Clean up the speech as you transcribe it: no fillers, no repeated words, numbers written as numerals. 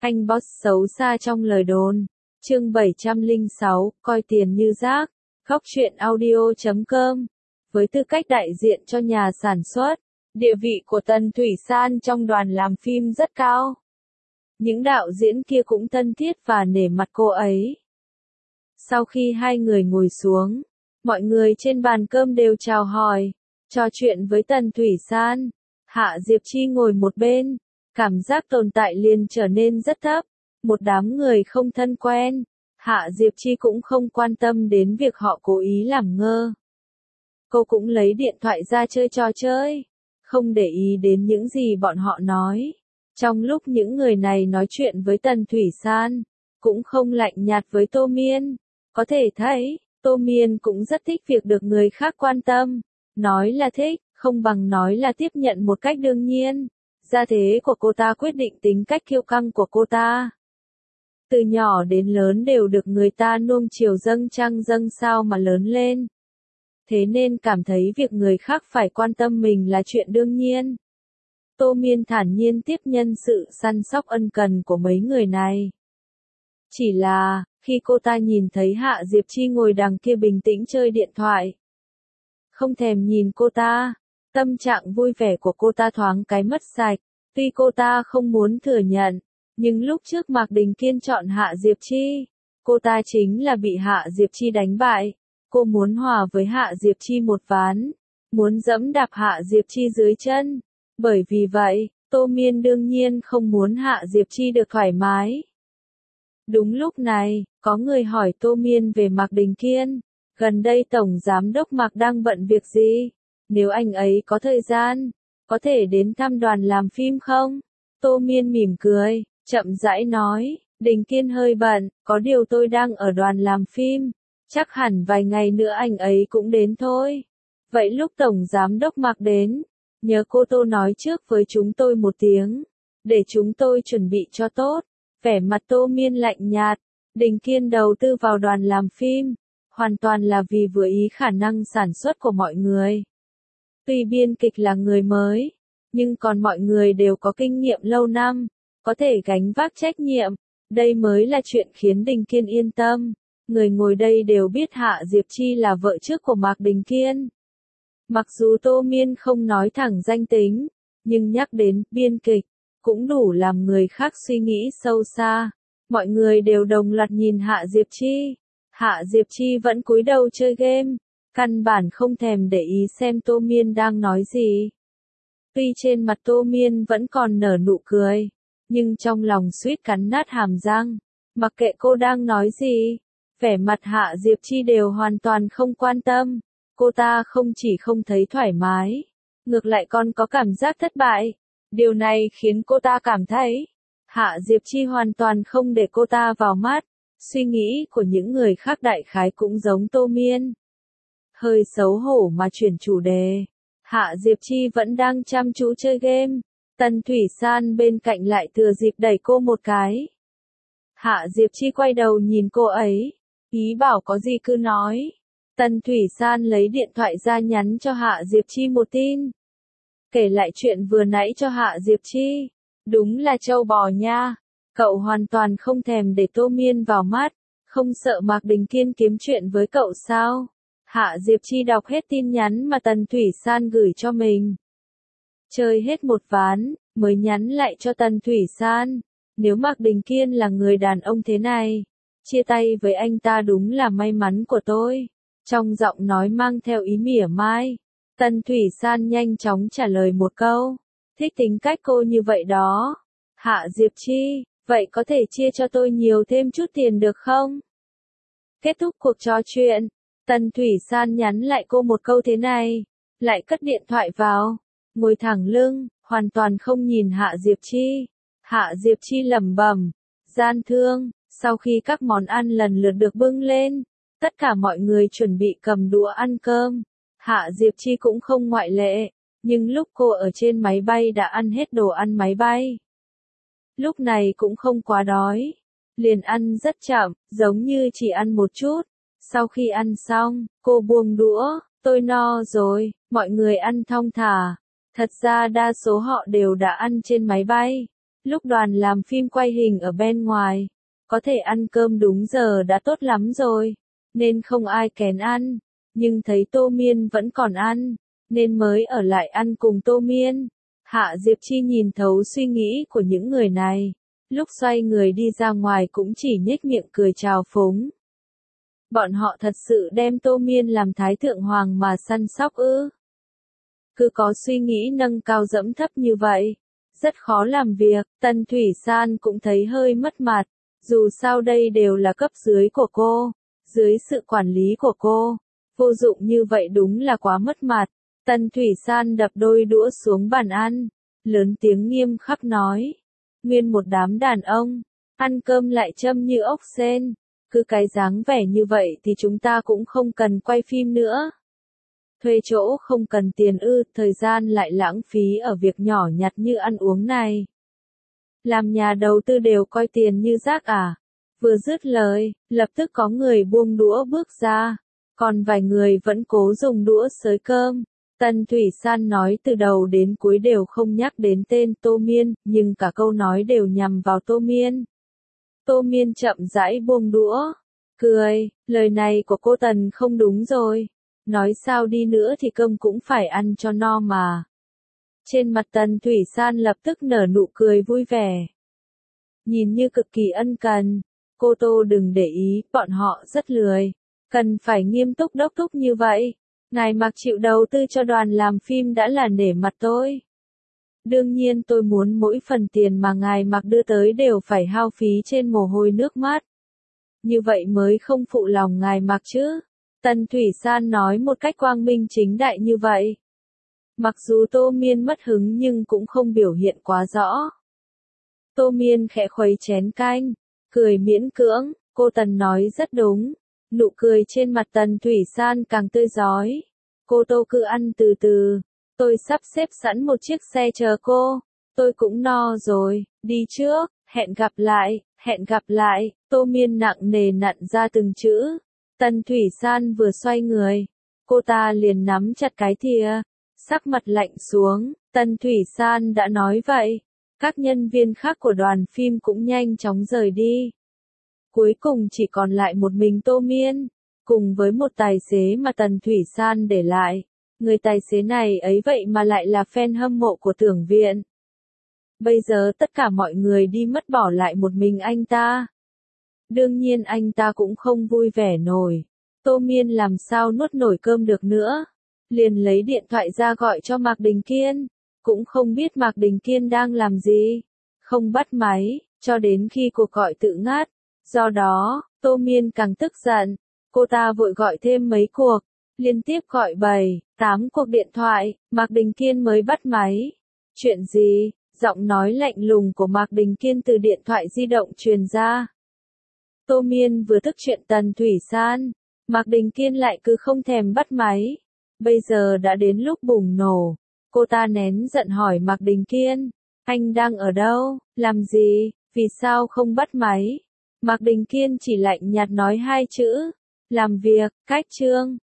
Anh boss xấu xa trong lời đồn. Chương 706, coi tiền như rác. Góc truyện audio.com. Với tư cách đại diện cho nhà sản xuất, địa vị của Tần Thủy San trong đoàn làm phim rất cao. Những đạo diễn kia cũng thân thiết và nể mặt cô ấy. Sau khi hai người ngồi xuống, mọi người trên bàn cơm đều chào hỏi, trò chuyện với Tần Thủy San. Hạ Diệp Chi ngồi một bên, cảm giác tồn tại liền trở nên rất thấp, một đám người không thân quen. Hạ Diệp Chi cũng không quan tâm đến việc họ cố ý làm ngơ. Cô cũng lấy điện thoại ra chơi trò chơi, không để ý đến những gì bọn họ nói. Trong lúc những người này nói chuyện với Tần Thủy San, cũng không lạnh nhạt với Tô Miên. Có thể thấy, Tô Miên cũng rất thích việc được người khác quan tâm. Nói là thích, không bằng nói là tiếp nhận một cách đương nhiên. Gia thế của cô ta quyết định tính cách kiêu căng của cô ta. Từ nhỏ đến lớn đều được người ta nuông chiều dâng trăng dâng sao mà lớn lên. Thế nên cảm thấy việc người khác phải quan tâm mình là chuyện đương nhiên. Tô Miên thản nhiên tiếp nhận sự săn sóc ân cần của mấy người này. Chỉ là, khi cô ta nhìn thấy Hạ Diệp Chi ngồi đằng kia bình tĩnh chơi điện thoại, không thèm nhìn cô ta, tâm trạng vui vẻ của cô ta thoáng cái mất sạch. Tuy cô ta không muốn thừa nhận, nhưng lúc trước Mạc Đình Kiên chọn Hạ Diệp Chi, cô ta chính là bị Hạ Diệp Chi đánh bại. Cô muốn hòa với Hạ Diệp Chi một ván, muốn dẫm đạp Hạ Diệp Chi dưới chân. Bởi vì vậy, Tô Miên đương nhiên không muốn Hạ Diệp Chi được thoải mái. Đúng lúc này, có người hỏi Tô Miên về Mạc Đình Kiên. Gần đây Tổng Giám đốc Mạc đang bận việc gì? Nếu anh ấy có thời gian, có thể đến thăm đoàn làm phim không? Tô Miên mỉm cười, chậm rãi nói, Đình Kiên hơi bận, có điều tôi đang ở đoàn làm phim. Chắc hẳn vài ngày nữa anh ấy cũng đến thôi. Vậy lúc Tổng Giám đốc Mạc đến, nhớ cô Tô nói trước với chúng tôi một tiếng, để chúng tôi chuẩn bị cho tốt. Vẻ mặt Tô Miên lạnh nhạt, Đình Kiên đầu tư vào đoàn làm phim, hoàn toàn là vì vừa ý khả năng sản xuất của mọi người. Tuy biên kịch là người mới, nhưng còn mọi người đều có kinh nghiệm lâu năm, có thể gánh vác trách nhiệm. Đây mới là chuyện khiến Đình Kiên yên tâm. Người ngồi đây đều biết Hạ Diệp Chi là vợ trước của Mạc Đình Kiên. Mặc dù Tô Miên không nói thẳng danh tính, nhưng nhắc đến biên kịch, cũng đủ làm người khác suy nghĩ sâu xa. Mọi người đều đồng loạt nhìn Hạ Diệp Chi. Hạ Diệp Chi vẫn cúi đầu chơi game, căn bản không thèm để ý xem Tô Miên đang nói gì. Tuy trên mặt Tô Miên vẫn còn nở nụ cười, nhưng trong lòng suýt cắn nát hàm răng. Mặc kệ cô đang nói gì, vẻ mặt Hạ Diệp Chi đều hoàn toàn không quan tâm. Cô ta không chỉ không thấy thoải mái, ngược lại còn có cảm giác thất bại. Điều này khiến cô ta cảm thấy, Hạ Diệp Chi hoàn toàn không để cô ta vào mắt. Suy nghĩ của những người khác đại khái cũng giống Tô Miên. Hơi xấu hổ mà chuyển chủ đề. Hạ Diệp Chi vẫn đang chăm chú chơi game. Tần Thủy San bên cạnh lại thừa dịp đẩy cô một cái. Hạ Diệp Chi quay đầu nhìn cô ấy, ý bảo có gì cứ nói. Tần Thủy San lấy điện thoại ra nhắn cho Hạ Diệp Chi một tin. Kể lại chuyện vừa nãy cho Hạ Diệp Chi. Đúng là trâu bò nha. Cậu hoàn toàn không thèm để Tô Miên vào mắt. Không sợ Mạc Đình Kiên kiếm chuyện với cậu sao? Hạ Diệp Chi đọc hết tin nhắn mà Tần Thủy San gửi cho mình. Chơi hết một ván, mới nhắn lại cho Tần Thủy San. Nếu Mạc Đình Kiên là người đàn ông thế này, chia tay với anh ta đúng là may mắn của tôi. Trong giọng nói mang theo ý mỉa mai, Tần Thủy San nhanh chóng trả lời một câu. Thích tính cách cô như vậy đó. Hạ Diệp Chi, vậy có thể chia cho tôi nhiều thêm chút tiền được không? Kết thúc cuộc trò chuyện, Tần Thủy San nhắn lại cô một câu thế này, lại cất điện thoại vào, ngồi thẳng lưng, hoàn toàn không nhìn Hạ Diệp Chi. Hạ Diệp Chi lẩm bẩm, gian thương. Sau khi các món ăn lần lượt được bưng lên, tất cả mọi người chuẩn bị cầm đũa ăn cơm. Hạ Diệp Chi cũng không ngoại lệ, nhưng lúc cô ở trên máy bay đã ăn hết đồ ăn máy bay. Lúc này cũng không quá đói, liền ăn rất chậm, giống như chỉ ăn một chút. Sau khi ăn xong, cô buông đũa, tôi no rồi, mọi người ăn thong thả. Thật ra đa số họ đều đã ăn trên máy bay, Lúc đoàn làm phim quay hình ở bên ngoài, có thể ăn cơm đúng giờ đã tốt lắm rồi, nên không ai kén ăn, nhưng thấy Tô Miên vẫn còn ăn, nên mới ở lại ăn cùng Tô Miên. Hạ Diệp Chi nhìn thấu suy nghĩ của những người này, lúc xoay người đi ra ngoài cũng chỉ nhếch miệng cười trào phúng. Bọn họ thật sự đem Tô Miên làm thái thượng hoàng mà săn sóc ư? Cứ có suy nghĩ nâng cao dẫm thấp như vậy, rất khó làm việc. Tần Thủy San cũng thấy hơi mất mặt, dù sao đây đều là cấp dưới của cô, dưới sự quản lý của cô, vô dụng như vậy đúng là quá mất mặt. Tần Thủy San đập đôi đũa xuống bàn ăn, lớn tiếng nghiêm khắc nói, nguyên một đám đàn ông, ăn cơm lại châm như ốc sên, cứ cái dáng vẻ như vậy thì chúng ta cũng không cần quay phim nữa. Thuê chỗ không cần tiền ư, thời gian lại lãng phí ở việc nhỏ nhặt như ăn uống này. Làm nhà đầu tư đều coi tiền như rác à? Vừa dứt lời, lập tức có người buông đũa bước ra, còn vài người vẫn cố dùng đũa xới cơm. Tần Thủy San nói từ đầu đến cuối đều không nhắc đến tên Tô Miên, nhưng cả câu nói đều nhằm vào Tô Miên. Tô Miên chậm rãi buông đũa, cười, lời này của cô Tần không đúng rồi. Nói sao đi nữa thì cơm cũng phải ăn cho no mà. Trên mặt Tần Thủy San lập tức nở nụ cười vui vẻ. Nhìn như cực kỳ ân cần. Cô Tô đừng để ý, bọn họ rất lười. Cần phải nghiêm túc đốc thúc như vậy. Ngài Mạc chịu đầu tư cho đoàn làm phim đã là nể mặt tôi. Đương nhiên tôi muốn mỗi phần tiền mà ngài Mạc đưa tới đều phải hao phí trên mồ hôi nước mắt. Như vậy mới không phụ lòng ngài Mạc chứ. Tần Thủy San nói một cách quang minh chính đại như vậy. Mặc dù Tô Miên mất hứng nhưng cũng không biểu hiện quá rõ. Tô Miên khẽ khuấy chén canh, cười miễn cưỡng, cô Tần nói rất đúng. Nụ cười trên mặt Tần Thủy San càng tươi rói. Cô Tô cứ ăn từ từ, tôi sắp xếp sẵn một chiếc xe chờ cô. Tôi cũng no rồi, đi trước, hẹn gặp lại, Tô Miên nặng nề nặn ra từng chữ. Tần Thủy San vừa xoay người, cô ta liền nắm chặt cái thìa, sắc mặt lạnh xuống. Tần Thủy San đã nói vậy, các nhân viên khác của đoàn phim cũng nhanh chóng rời đi. Cuối cùng chỉ còn lại một mình Tô Miên, cùng với một tài xế mà Tần Thủy San để lại. Người tài xế này ấy vậy mà lại là fan hâm mộ của Tưởng Viện. Bây giờ tất cả mọi người đi mất bỏ lại một mình anh ta. Đương nhiên anh ta cũng không vui vẻ nổi. Tô Miên làm sao nuốt nổi cơm được nữa. Liền lấy điện thoại ra gọi cho Mạc Đình Kiên. Cũng không biết Mạc Đình Kiên đang làm gì. Không bắt máy, cho đến khi cuộc gọi tự ngắt. Do đó, Tô Miên càng tức giận. Cô ta vội gọi thêm mấy cuộc. Liên tiếp gọi 7, 8 cuộc điện thoại, Mạc Đình Kiên mới bắt máy. Chuyện gì? Giọng nói lạnh lùng của Mạc Đình Kiên từ điện thoại di động truyền ra. Tô Miên vừa tức chuyện Tần Thủy San, Mạc Đình Kiên lại cứ không thèm bắt máy. Bây giờ đã đến lúc bùng nổ. Cô ta nén giận hỏi Mạc Đình Kiên, anh đang ở đâu, làm gì, vì sao không bắt máy? Mạc Đình Kiên chỉ lạnh nhạt nói hai chữ, làm việc, cách chương.